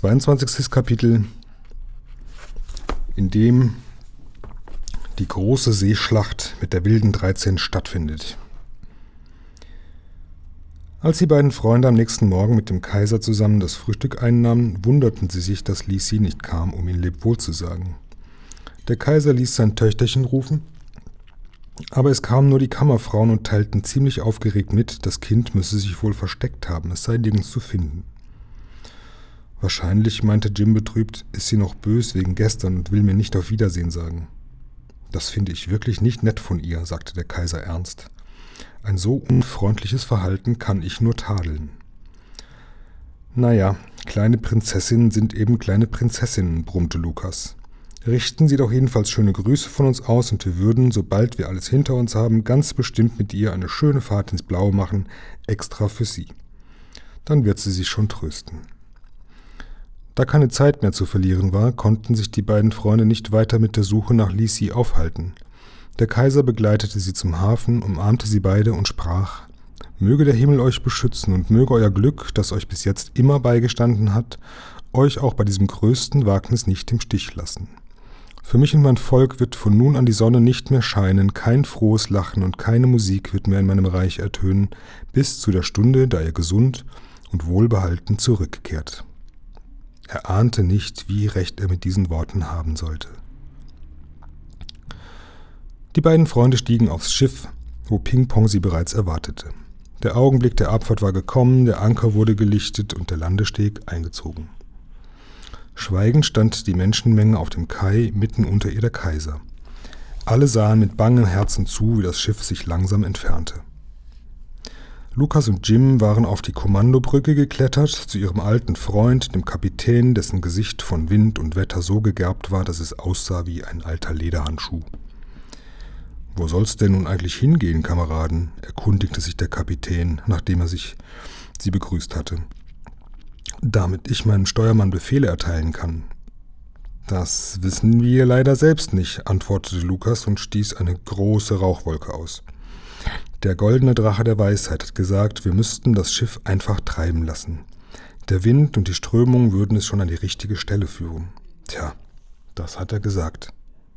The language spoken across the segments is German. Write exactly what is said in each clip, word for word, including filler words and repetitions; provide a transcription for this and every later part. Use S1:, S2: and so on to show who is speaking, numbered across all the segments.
S1: zweiundzwanzigstes Kapitel, in dem die große Seeschlacht mit der wilden dreizehn stattfindet. Als die beiden Freunde am nächsten Morgen mit dem Kaiser zusammen das Frühstück einnahmen, wunderten sie sich, dass Li Si nicht kam, um ihnen Lebewohl zu sagen. Der Kaiser ließ sein Töchterchen rufen, aber es kamen nur die Kammerfrauen und teilten ziemlich aufgeregt mit, das Kind müsse sich wohl versteckt haben, es sei nirgends zu finden. Wahrscheinlich, meinte Jim betrübt, ist sie noch bös wegen gestern und will mir nicht auf Wiedersehen sagen. Das finde ich wirklich nicht nett von ihr, sagte der Kaiser ernst. Ein so unfreundliches Verhalten kann ich nur tadeln. Naja, kleine Prinzessinnen sind eben kleine Prinzessinnen, brummte Lukas. Richten Sie doch jedenfalls schöne Grüße von uns aus und wir würden, sobald wir alles hinter uns haben, ganz bestimmt mit ihr eine schöne Fahrt ins Blaue machen, extra für Sie. Dann wird sie sich schon trösten. Da keine Zeit mehr zu verlieren war, konnten sich die beiden Freunde nicht weiter mit der Suche nach Li Si aufhalten. Der Kaiser begleitete sie zum Hafen, umarmte sie beide und sprach: »Möge der Himmel euch beschützen und möge euer Glück, das euch bis jetzt immer beigestanden hat, euch auch bei diesem größten Wagnis nicht im Stich lassen. Für mich und mein Volk wird von nun an die Sonne nicht mehr scheinen, kein frohes Lachen und keine Musik wird mehr in meinem Reich ertönen, bis zu der Stunde, da ihr gesund und wohlbehalten zurückkehrt.« Er ahnte nicht, wie recht er mit diesen Worten haben sollte. Die beiden Freunde stiegen aufs Schiff, wo Ping-Pong sie bereits erwartete. Der Augenblick der Abfahrt war gekommen, der Anker wurde gelichtet und der Landesteg eingezogen. Schweigend stand die Menschenmenge auf dem Kai, mitten unter ihr der Kaiser. Alle sahen mit bangem Herzen zu, wie das Schiff sich langsam entfernte. Lukas und Jim waren auf die Kommandobrücke geklettert, zu ihrem alten Freund, dem Kapitän, dessen Gesicht von Wind und Wetter so gegerbt war, dass es aussah wie ein alter Lederhandschuh. »Wo soll's denn nun eigentlich hingehen, Kameraden?« erkundigte sich der Kapitän, nachdem er sich sie begrüßt hatte. »Damit ich meinem Steuermann Befehle erteilen kann.« »Das wissen wir leider selbst nicht«, antwortete Lukas und stieß eine große Rauchwolke aus. »Der goldene Drache der Weisheit hat gesagt, wir müssten das Schiff einfach treiben lassen. Der Wind und die Strömung würden es schon an die richtige Stelle führen.« »Tja, das hat er gesagt.«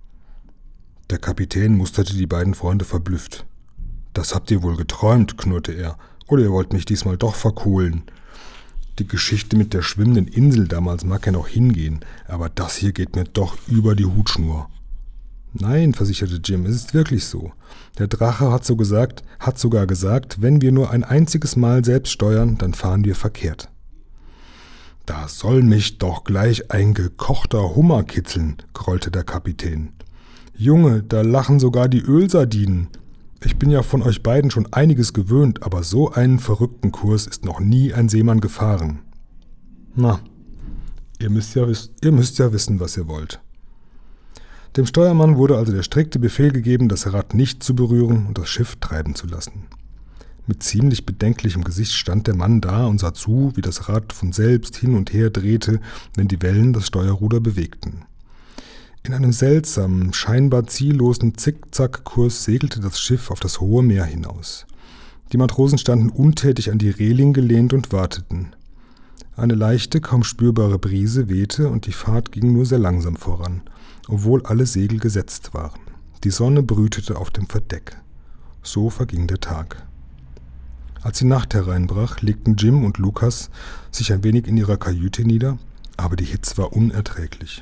S1: Der Kapitän musterte die beiden Freunde verblüfft. »Das habt ihr wohl geträumt«, knurrte er. »Oder ihr wollt mich diesmal doch verkohlen. Die Geschichte mit der schwimmenden Insel damals mag ja noch hingehen, aber das hier geht mir doch über die Hutschnur.« »Nein«, versicherte Jim, »es ist wirklich so. Der Drache hat so gesagt, hat sogar gesagt, wenn wir nur ein einziges Mal selbst steuern, dann fahren wir verkehrt.« »Da soll mich doch gleich ein gekochter Hummer kitzeln«, grollte der Kapitän. »Junge, da lachen sogar die Ölsardinen. Ich bin ja von euch beiden schon einiges gewöhnt, aber so einen verrückten Kurs ist noch nie ein Seemann gefahren. Na, ihr müsst ja, ihr müsst ja wissen, was ihr wollt.« Dem Steuermann wurde also der strikte Befehl gegeben, das Rad nicht zu berühren und das Schiff treiben zu lassen. Mit ziemlich bedenklichem Gesicht stand der Mann da und sah zu, wie das Rad von selbst hin und her drehte, wenn die Wellen das Steuerruder bewegten. In einem seltsamen, scheinbar ziellosen Zickzackkurs segelte das Schiff auf das hohe Meer hinaus. Die Matrosen standen untätig an die Reling gelehnt und warteten. Eine leichte, kaum spürbare Brise wehte und die Fahrt ging nur sehr langsam voran, obwohl alle Segel gesetzt waren. Die Sonne brütete auf dem Verdeck. So verging der Tag. Als die Nacht hereinbrach, legten Jim und Lukas sich ein wenig in ihrer Kajüte nieder, aber die Hitze war unerträglich.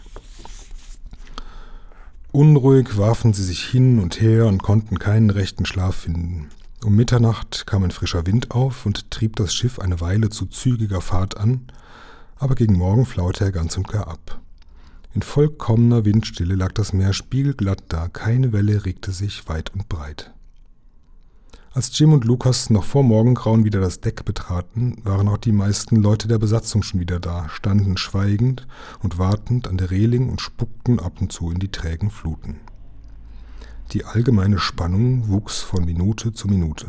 S1: Unruhig warfen sie sich hin und her und konnten keinen rechten Schlaf finden. Um Mitternacht kam ein frischer Wind auf und trieb das Schiff eine Weile zu zügiger Fahrt an, aber gegen Morgen flaute er ganz und gar ab. In vollkommener Windstille lag das Meer spiegelglatt da, keine Welle regte sich weit und breit. Als Jim und Lukas noch vor Morgengrauen wieder das Deck betraten, waren auch die meisten Leute der Besatzung schon wieder da, standen schweigend und wartend an der Reling und spuckten ab und zu in die trägen Fluten. Die allgemeine Spannung wuchs von Minute zu Minute.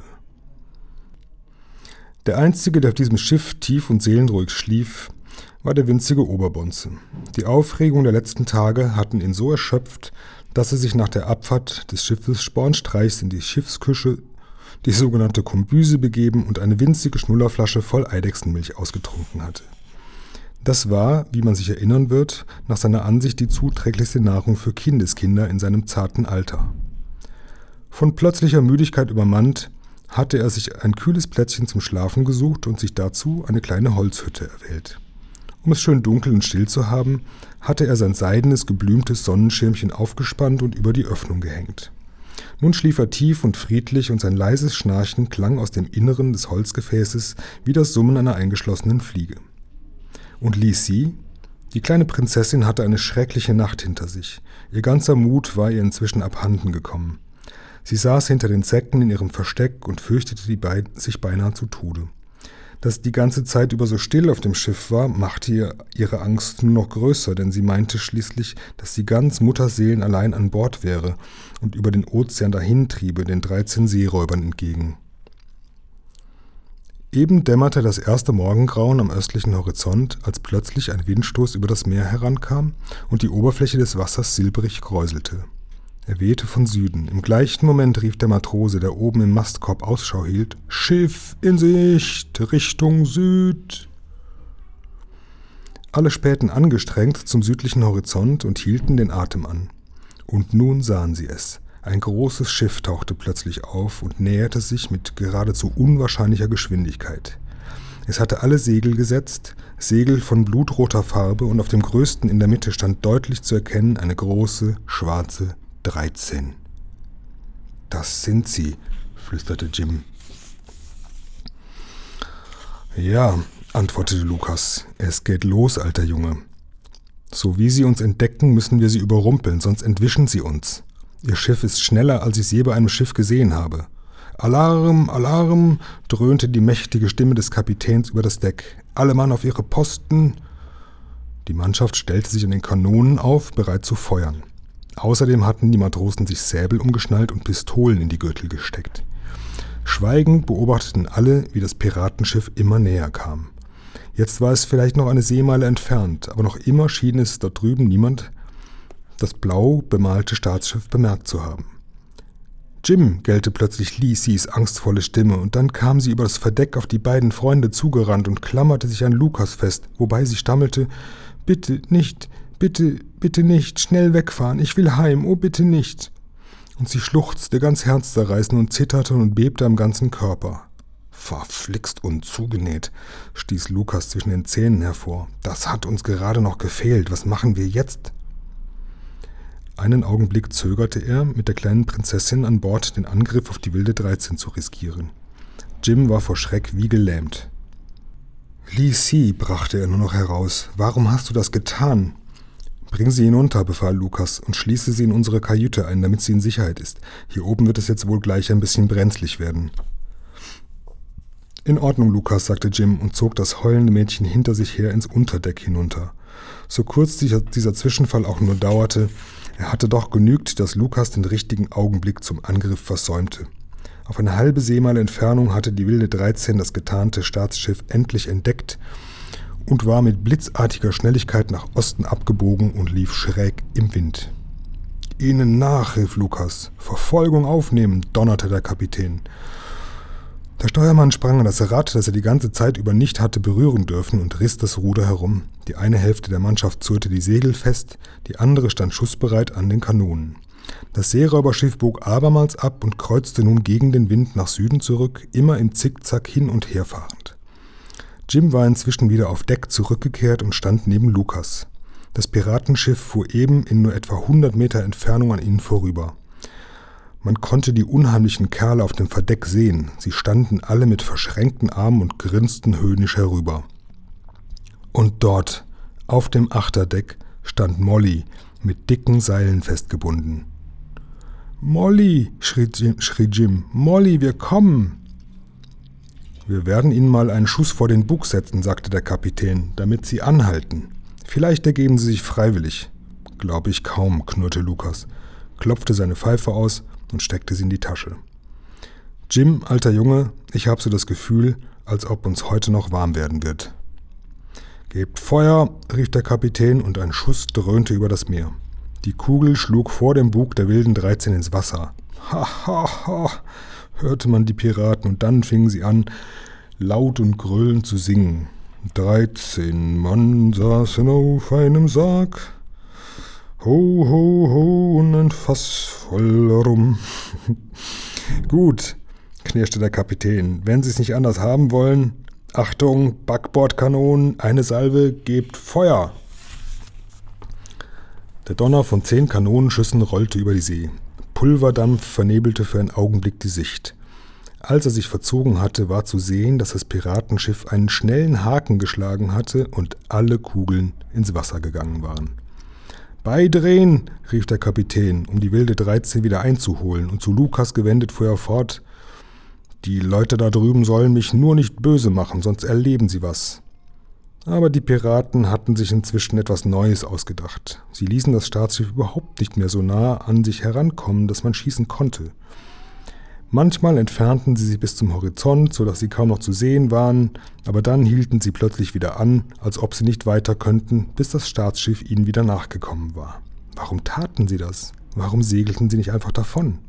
S1: Der Einzige, der auf diesem Schiff tief und seelenruhig schlief, war der winzige Oberbonze. Die Aufregung der letzten Tage hatten ihn so erschöpft, dass er sich nach der Abfahrt des Schiffes spornstreichs in die Schiffsküche, die sogenannte Kombüse, begeben und eine winzige Schnullerflasche voll Eidechsenmilch ausgetrunken hatte. Das war, wie man sich erinnern wird, nach seiner Ansicht die zuträglichste Nahrung für Kindeskinder in seinem zarten Alter. Von plötzlicher Müdigkeit übermannt, hatte er sich ein kühles Plätzchen zum Schlafen gesucht und sich dazu eine kleine Holzhütte erwählt. Um es schön dunkel und still zu haben, hatte er sein seidenes, geblümtes Sonnenschirmchen aufgespannt und über die Öffnung gehängt. Nun schlief er tief und friedlich und sein leises Schnarchen klang aus dem Inneren des Holzgefäßes wie das Summen einer eingeschlossenen Fliege. Und Lisi? Die kleine Prinzessin hatte eine schreckliche Nacht hinter sich. Ihr ganzer Mut war ihr inzwischen abhanden gekommen. Sie saß hinter den Säcken in ihrem Versteck und fürchtete die Be- sich beinahe zu Tode. Dass die ganze Zeit über so still auf dem Schiff war, machte ihr ihre Angst nur noch größer, denn sie meinte schließlich, dass sie ganz mutterseelenallein an Bord wäre und über den Ozean dahintriebe, den dreizehn Seeräubern entgegen. Eben dämmerte das erste Morgengrauen am östlichen Horizont, als plötzlich ein Windstoß über das Meer herankam und die Oberfläche des Wassers silbrig kräuselte. Er wehte von Süden. Im gleichen Moment rief der Matrose, der oben im Mastkorb Ausschau hielt: »Schiff in Sicht, Richtung Süd!« Alle spähten angestrengt zum südlichen Horizont und hielten den Atem an. Und nun sahen sie es. Ein großes Schiff tauchte plötzlich auf und näherte sich mit geradezu unwahrscheinlicher Geschwindigkeit. Es hatte alle Segel gesetzt, Segel von blutroter Farbe, und auf dem größten in der Mitte stand deutlich zu erkennen eine große, schwarze dreizehn. »Das sind sie«, flüsterte Jim. »Ja«, antwortete Lukas, »es geht los, alter Junge. So wie sie uns entdecken, müssen wir sie überrumpeln, sonst entwischen sie uns. Ihr Schiff ist schneller, als ich es je bei einem Schiff gesehen habe.« »Alarm, Alarm«, dröhnte die mächtige Stimme des Kapitäns über das Deck. »Alle Mann auf ihre Posten!« Die Mannschaft stellte sich an den Kanonen auf, bereit zu feuern. Außerdem hatten die Matrosen sich Säbel umgeschnallt und Pistolen in die Gürtel gesteckt. Schweigend beobachteten alle, wie das Piratenschiff immer näher kam. Jetzt war es vielleicht noch eine Seemeile entfernt, aber noch immer schien es dort drüben niemand das blau bemalte Staatsschiff bemerkt zu haben. »Jim«, gellte plötzlich Lisis angstvolle Stimme, und dann kam sie über das Verdeck auf die beiden Freunde zugerannt und klammerte sich an Lukas fest, wobei sie stammelte: »Bitte nicht, bitte, bitte nicht, schnell wegfahren, ich will heim, oh bitte nicht.« Und sie schluchzte ganz herzzerreißend und zitterte und bebte am ganzen Körper. »Verflixt und zugenäht«, stieß Lukas zwischen den Zähnen hervor. »Das hat uns gerade noch gefehlt, was machen wir jetzt?« Einen Augenblick zögerte er, mit der kleinen Prinzessin an Bord den Angriff auf die wilde dreizehn zu riskieren. Jim war vor Schreck wie gelähmt. »Lisi«, brachte er nur noch heraus, »warum hast du das getan?« »Bring sie hinunter«, befahl Lukas, »und schließe sie in unsere Kajüte ein, damit sie in Sicherheit ist. Hier oben wird es jetzt wohl gleich ein bisschen brenzlig werden.« »In Ordnung, Lukas«, sagte Jim und zog das heulende Mädchen hinter sich her ins Unterdeck hinunter. So kurz dieser, dieser Zwischenfall auch nur dauerte, er hatte doch genügt, dass Lukas den richtigen Augenblick zum Angriff versäumte. Auf eine halbe Seemeile Entfernung hatte die wilde dreizehn das getarnte Staatsschiff endlich entdeckt und war mit blitzartiger Schnelligkeit nach Osten abgebogen und lief schräg im Wind. »Ihnen nach«, rief Lukas. »Verfolgung aufnehmen«, donnerte der Kapitän. Der Steuermann sprang an das Rad, das er die ganze Zeit über nicht hatte berühren dürfen, und riss das Ruder herum. Die eine Hälfte der Mannschaft zurrte die Segel fest, die andere stand schussbereit an den Kanonen. Das Seeräuberschiff bog abermals ab und kreuzte nun gegen den Wind nach Süden zurück, immer im Zickzack hin und her fahrend. Jim war inzwischen wieder auf Deck zurückgekehrt und stand neben Lukas. Das Piratenschiff fuhr eben in nur etwa hundert Meter Entfernung an ihnen vorüber. Man konnte die unheimlichen Kerle auf dem Verdeck sehen. Sie standen alle mit verschränkten Armen und grinsten höhnisch herüber. Und dort, auf dem Achterdeck, stand Molly, mit dicken Seilen festgebunden. »Molly«, schrie Jim, schrie Jim, »Molly, wir kommen!« »Wir werden Ihnen mal einen Schuss vor den Bug setzen«, sagte der Kapitän, »damit Sie anhalten. Vielleicht ergeben Sie sich freiwillig.« »Glaube ich kaum«, knurrte Lukas, klopfte seine Pfeife aus und steckte sie in die Tasche. »Jim, alter Junge, ich habe so das Gefühl, als ob uns heute noch warm werden wird.« »Gebt Feuer«, rief der Kapitän, und ein Schuss dröhnte über das Meer. Die Kugel schlug vor dem Bug der wilden dreizehn ins Wasser. »Ha, ha, ha«, hörte man die Piraten, und dann fingen sie an, laut und gröhlend zu singen. Dreizehn Mann saßen auf einem Sarg. Ho, ho, ho, und ein Fass voll Rum. Gut, knirschte der Kapitän. Wenn Sie es nicht anders haben wollen, Achtung, Backbordkanonen, eine Salve, gebt Feuer! Der Donner von zehn Kanonenschüssen rollte über die See. Pulverdampf vernebelte für einen Augenblick die Sicht. Als er sich verzogen hatte, war zu sehen, dass das Piratenschiff einen schnellen Haken geschlagen hatte und alle Kugeln ins Wasser gegangen waren. »Beidrehen«, rief der Kapitän, um die wilde dreizehn wieder einzuholen, und zu Lukas gewendet fuhr er fort: »Die Leute da drüben sollen mich nur nicht böse machen, sonst erleben sie was.« Aber die Piraten hatten sich inzwischen etwas Neues ausgedacht. Sie ließen das Staatsschiff überhaupt nicht mehr so nah an sich herankommen, dass man schießen konnte. Manchmal entfernten sie sich bis zum Horizont, sodass sie kaum noch zu sehen waren, aber dann hielten sie plötzlich wieder an, als ob sie nicht weiter könnten, bis das Staatsschiff ihnen wieder nachgekommen war. Warum taten sie das? Warum segelten sie nicht einfach davon?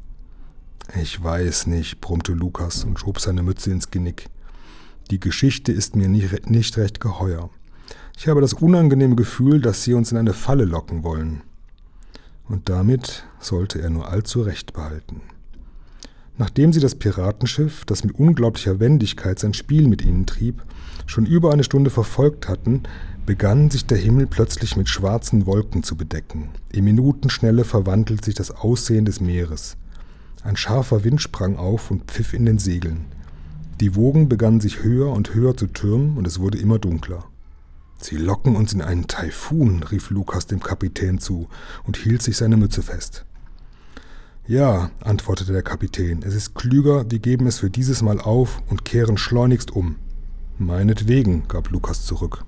S1: »Ich weiß nicht«, brummte Lukas und schob seine Mütze ins Genick. »Die Geschichte ist mir nicht, nicht recht geheuer. Ich habe das unangenehme Gefühl, dass sie uns in eine Falle locken wollen.« Und damit sollte er nur allzu recht behalten. Nachdem sie das Piratenschiff, das mit unglaublicher Wendigkeit sein Spiel mit ihnen trieb, schon über eine Stunde verfolgt hatten, begann sich der Himmel plötzlich mit schwarzen Wolken zu bedecken. In Minutenschnelle verwandelte sich das Aussehen des Meeres. Ein scharfer Wind sprang auf und pfiff in den Segeln. Die Wogen begannen sich höher und höher zu türmen, und es wurde immer dunkler. »Sie locken uns in einen Taifun«, rief Lukas dem Kapitän zu und hielt sich seine Mütze fest. »Ja«, antwortete der Kapitän, »es ist klüger, wir geben es für dieses Mal auf und kehren schleunigst um.« »Meinetwegen«, gab Lukas zurück.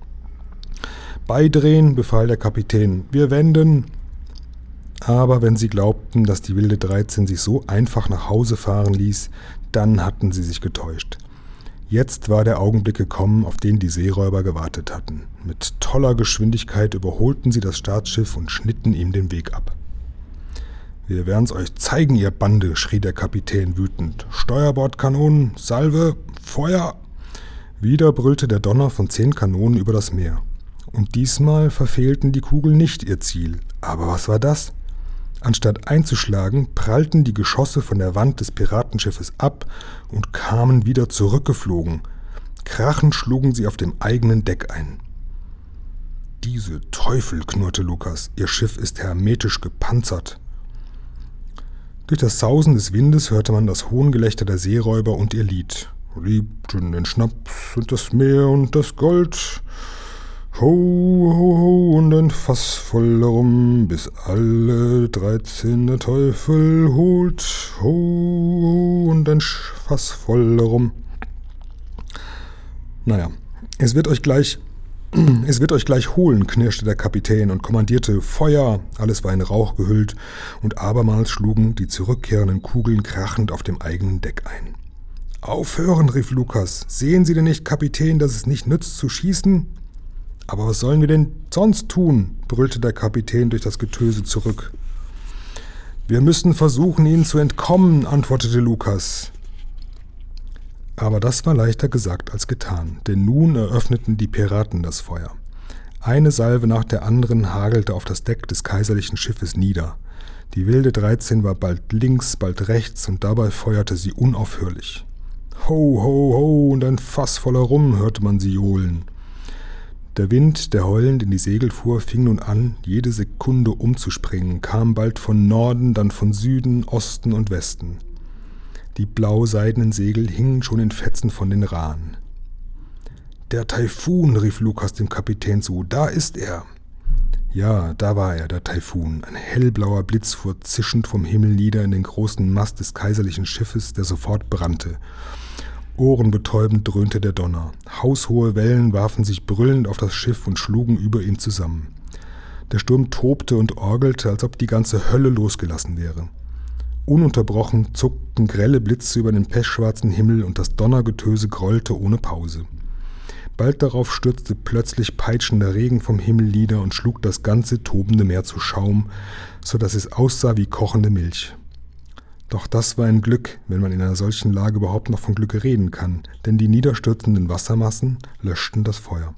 S1: »Beidrehen«, befahl der Kapitän, »wir wenden.« Aber wenn sie glaubten, dass die wilde dreizehn sich so einfach nach Hause fahren ließ, dann hatten sie sich getäuscht. Jetzt war der Augenblick gekommen, auf den die Seeräuber gewartet hatten. Mit toller Geschwindigkeit überholten sie das Staatsschiff und schnitten ihm den Weg ab. »Wir werden's euch zeigen, ihr Bande«, schrie der Kapitän wütend. »Steuerbordkanonen, Salve, Feuer!« Wieder brüllte der Donner von zehn Kanonen über das Meer. Und diesmal verfehlten die Kugeln nicht ihr Ziel. Aber was war das? Anstatt einzuschlagen, prallten die Geschosse von der Wand des Piratenschiffes ab und kamen wieder zurückgeflogen. Krachend schlugen sie auf dem eigenen Deck ein. »Diese Teufel«, knurrte Lukas, »ihr Schiff ist hermetisch gepanzert.« Durch das Sausen des Windes hörte man das Hohngelächter der Seeräuber und ihr Lied. »Liebten den Schnaps und das Meer und das Gold. Ho, ho, ho, und ein Fass voll Rum, bis alle dreizehn der Teufel holt. Ho, ho, und ein Fass voll Rum.« »Naja, es wird euch gleich, es wird euch gleich holen«, knirschte der Kapitän und kommandierte »Feuer«. Alles war in Rauch gehüllt, und abermals schlugen die zurückkehrenden Kugeln krachend auf dem eigenen Deck ein. »Aufhören«, rief Lukas. »Sehen Sie denn nicht, Kapitän, dass es nicht nützt zu schießen?« »Aber was sollen wir denn sonst tun?«, brüllte der Kapitän durch das Getöse zurück. »Wir müssen versuchen, ihnen zu entkommen«, antwortete Lukas. Aber das war leichter gesagt als getan, denn nun eröffneten die Piraten das Feuer. Eine Salve nach der anderen hagelte auf das Deck des kaiserlichen Schiffes nieder. Die wilde dreizehn war bald links, bald rechts, und dabei feuerte sie unaufhörlich. »Ho, ho, ho, und ein Fass voller Rum«, hörte man sie johlen. Der Wind, der heulend in die Segel fuhr, fing nun an, jede Sekunde umzuspringen, kam bald von Norden, dann von Süden, Osten und Westen. Die blau-seidenen Segel hingen schon in Fetzen von den Rahen. »Der Taifun«, rief Lukas dem Kapitän zu, »da ist er!« Ja, da war er, der Taifun. Ein hellblauer Blitz fuhr zischend vom Himmel nieder in den großen Mast des kaiserlichen Schiffes, der sofort brannte. Ohrenbetäubend dröhnte der Donner. Haushohe Wellen warfen sich brüllend auf das Schiff und schlugen über ihm zusammen. Der Sturm tobte und orgelte, als ob die ganze Hölle losgelassen wäre. Ununterbrochen zuckten grelle Blitze über den pechschwarzen Himmel und das Donnergetöse grollte ohne Pause. Bald darauf stürzte plötzlich peitschender Regen vom Himmel nieder und schlug das ganze tobende Meer zu Schaum, so dass es aussah wie kochende Milch. Doch das war ein Glück, wenn man in einer solchen Lage überhaupt noch von Glück reden kann, denn die niederstürzenden Wassermassen löschten das Feuer.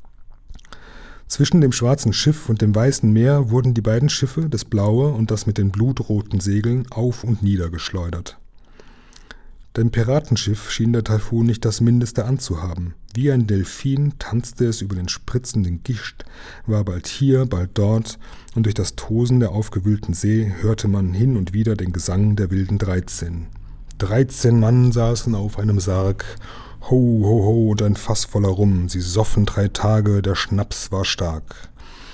S1: Zwischen dem schwarzen Schiff und dem weißen Meer wurden die beiden Schiffe, das blaue und das mit den blutroten Segeln, auf und nieder geschleudert. Dem Piratenschiff schien der Taifun nicht das Mindeste anzuhaben. Wie ein Delfin tanzte es über den spritzenden Gischt, war bald hier, bald dort, und durch das Tosen der aufgewühlten See hörte man hin und wieder den Gesang der wilden Dreizehn. Dreizehn Mann saßen auf einem Sarg, ho, ho, ho, und ein Fass voller Rum, sie soffen drei Tage, der Schnaps war stark.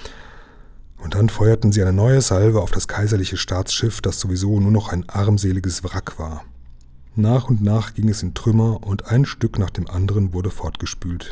S1: Und dann feuerten sie eine neue Salve auf das kaiserliche Staatsschiff, das sowieso nur noch ein armseliges Wrack war. Nach und nach ging es in Trümmer und ein Stück nach dem anderen wurde fortgespült.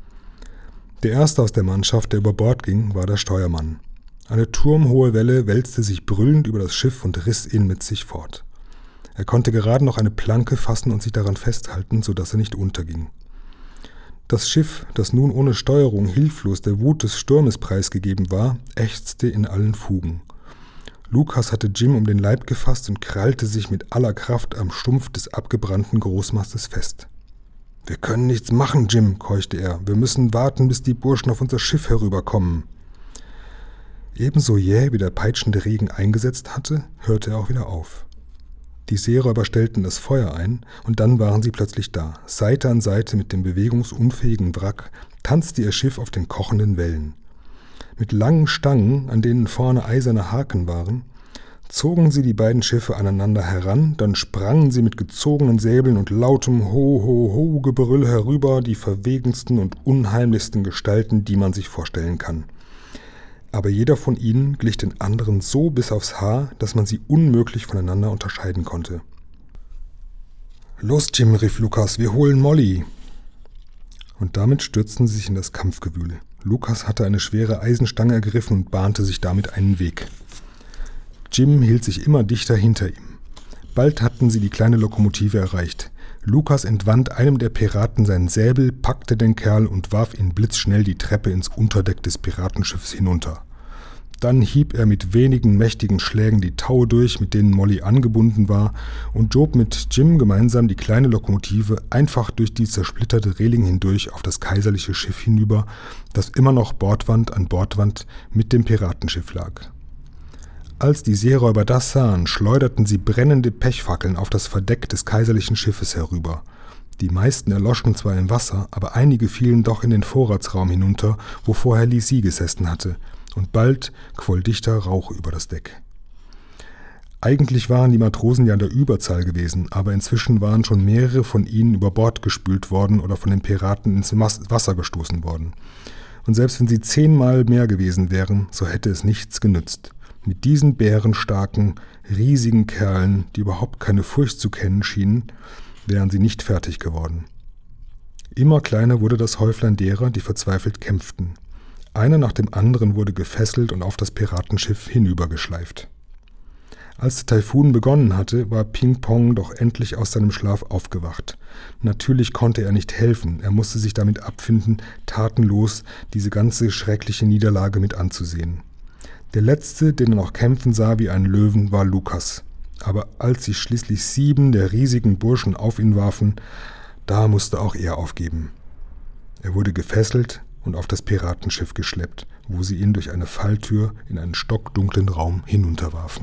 S1: Der erste aus der Mannschaft, der über Bord ging, war der Steuermann. Eine turmhohe Welle wälzte sich brüllend über das Schiff und riss ihn mit sich fort. Er konnte gerade noch eine Planke fassen und sich daran festhalten, sodass er nicht unterging. Das Schiff, das nun ohne Steuerung hilflos der Wut des Sturmes preisgegeben war, ächzte in allen Fugen. Lukas hatte Jim um den Leib gefasst und krallte sich mit aller Kraft am Stumpf des abgebrannten Großmastes fest. »Wir können nichts machen, Jim«, keuchte er. »Wir müssen warten, bis die Burschen auf unser Schiff herüberkommen.« Ebenso jäh wie der peitschende Regen eingesetzt hatte, hörte er auch wieder auf. Die Seeräuber stellten das Feuer ein, und dann waren sie plötzlich da. Seite an Seite mit dem bewegungsunfähigen Wrack tanzte ihr Schiff auf den kochenden Wellen. Mit langen Stangen, an denen vorne eiserne Haken waren, zogen sie die beiden Schiffe aneinander heran, dann sprangen sie mit gezogenen Säbeln und lautem Ho-Ho-Ho-Gebrüll herüber, die verwegensten und unheimlichsten Gestalten, die man sich vorstellen kann. Aber jeder von ihnen glich den anderen so bis aufs Haar, dass man sie unmöglich voneinander unterscheiden konnte. »Los, Jim«, rief Lukas, »wir holen Molly!« Und damit stürzten sie sich in das Kampfgewühl. Lukas hatte eine schwere Eisenstange ergriffen und bahnte sich damit einen Weg. Jim hielt sich immer dichter hinter ihm. Bald hatten sie die kleine Lokomotive erreicht. Lukas entwand einem der Piraten seinen Säbel, packte den Kerl und warf ihn blitzschnell die Treppe ins Unterdeck des Piratenschiffs hinunter. Dann hieb er mit wenigen mächtigen Schlägen die Taue durch, mit denen Molly angebunden war, und schob mit Jim gemeinsam die kleine Lokomotive einfach durch die zersplitterte Reling hindurch auf das kaiserliche Schiff hinüber, das immer noch Bordwand an Bordwand mit dem Piratenschiff lag. Als die Seeräuber das sahen, schleuderten sie brennende Pechfackeln auf das Verdeck des kaiserlichen Schiffes herüber. Die meisten erloschen zwar im Wasser, aber einige fielen doch in den Vorratsraum hinunter, wo vorher Lisi gesessen hatte, und bald quoll dichter Rauch über das Deck. Eigentlich waren die Matrosen ja in der Überzahl gewesen, aber inzwischen waren schon mehrere von ihnen über Bord gespült worden oder von den Piraten ins Wasser gestoßen worden. Und selbst wenn sie zehnmal mehr gewesen wären, so hätte es nichts genützt. Mit diesen bärenstarken, riesigen Kerlen, die überhaupt keine Furcht zu kennen schienen, wären sie nicht fertig geworden. Immer kleiner wurde das Häuflein derer, die verzweifelt kämpften. Einer nach dem anderen wurde gefesselt und auf das Piratenschiff hinübergeschleift. Als der Taifun begonnen hatte, war Ping Pong doch endlich aus seinem Schlaf aufgewacht. Natürlich konnte er nicht helfen, er musste sich damit abfinden, tatenlos diese ganze schreckliche Niederlage mit anzusehen. Der Letzte, den er noch kämpfen sah wie ein Löwen, war Lukas. Aber als sich schließlich sieben der riesigen Burschen auf ihn warfen, da musste auch er aufgeben. Er wurde gefesselt und auf das Piratenschiff geschleppt, wo sie ihn durch eine Falltür in einen stockdunklen Raum hinunterwarfen.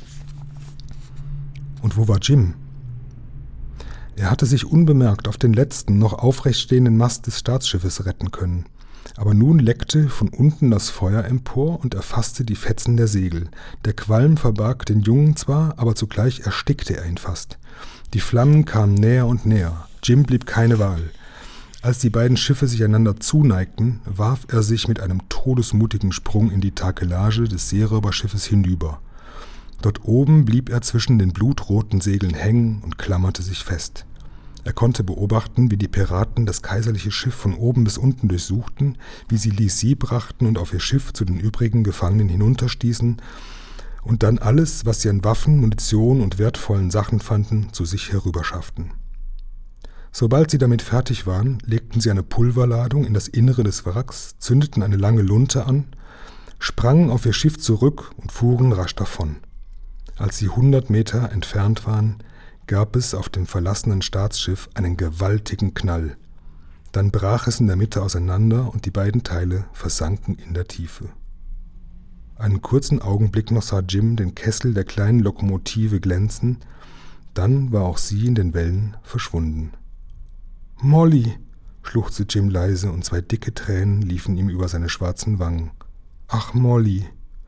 S1: Und wo war Jim? Er hatte sich unbemerkt auf den letzten, noch aufrecht stehenden Mast des Staatsschiffes retten können. Aber nun leckte von unten das Feuer empor und erfasste die Fetzen der Segel. Der Qualm verbarg den Jungen zwar, aber zugleich erstickte er ihn fast. Die Flammen kamen näher und näher. Jim blieb keine Wahl. Als die beiden Schiffe sich einander zuneigten, warf er sich mit einem todesmutigen Sprung in die Takelage des Seeräuberschiffes hinüber. Dort oben blieb er zwischen den blutroten Segeln hängen und klammerte sich fest. Er konnte beobachten, wie die Piraten das kaiserliche Schiff von oben bis unten durchsuchten, wie sie Lisi brachten und auf ihr Schiff zu den übrigen Gefangenen hinunterstießen und dann alles, was sie an Waffen, Munition und wertvollen Sachen fanden, zu sich herüberschafften. Sobald sie damit fertig waren, legten sie eine Pulverladung in das Innere des Wracks, zündeten eine lange Lunte an, sprangen auf ihr Schiff zurück und fuhren rasch davon. Als sie hundert Meter entfernt waren, gab es auf dem verlassenen Staatsschiff einen gewaltigen Knall. Dann brach es in der Mitte auseinander und die beiden Teile versanken in der Tiefe. Einen kurzen Augenblick noch sah Jim den Kessel der kleinen Lokomotive glänzen, dann war auch sie in den Wellen verschwunden. »Molly«, schluchzte Jim leise und zwei dicke Tränen liefen ihm über seine schwarzen Wangen. »Ach, Molly!«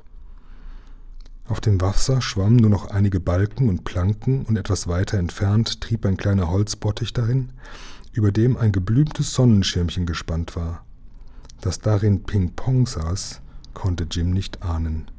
S1: Auf dem Wasser schwammen nur noch einige Balken und Planken und etwas weiter entfernt trieb ein kleiner Holzbottich darin, über dem ein geblümtes Sonnenschirmchen gespannt war. Dass darin Ping Pong saß, konnte Jim nicht ahnen.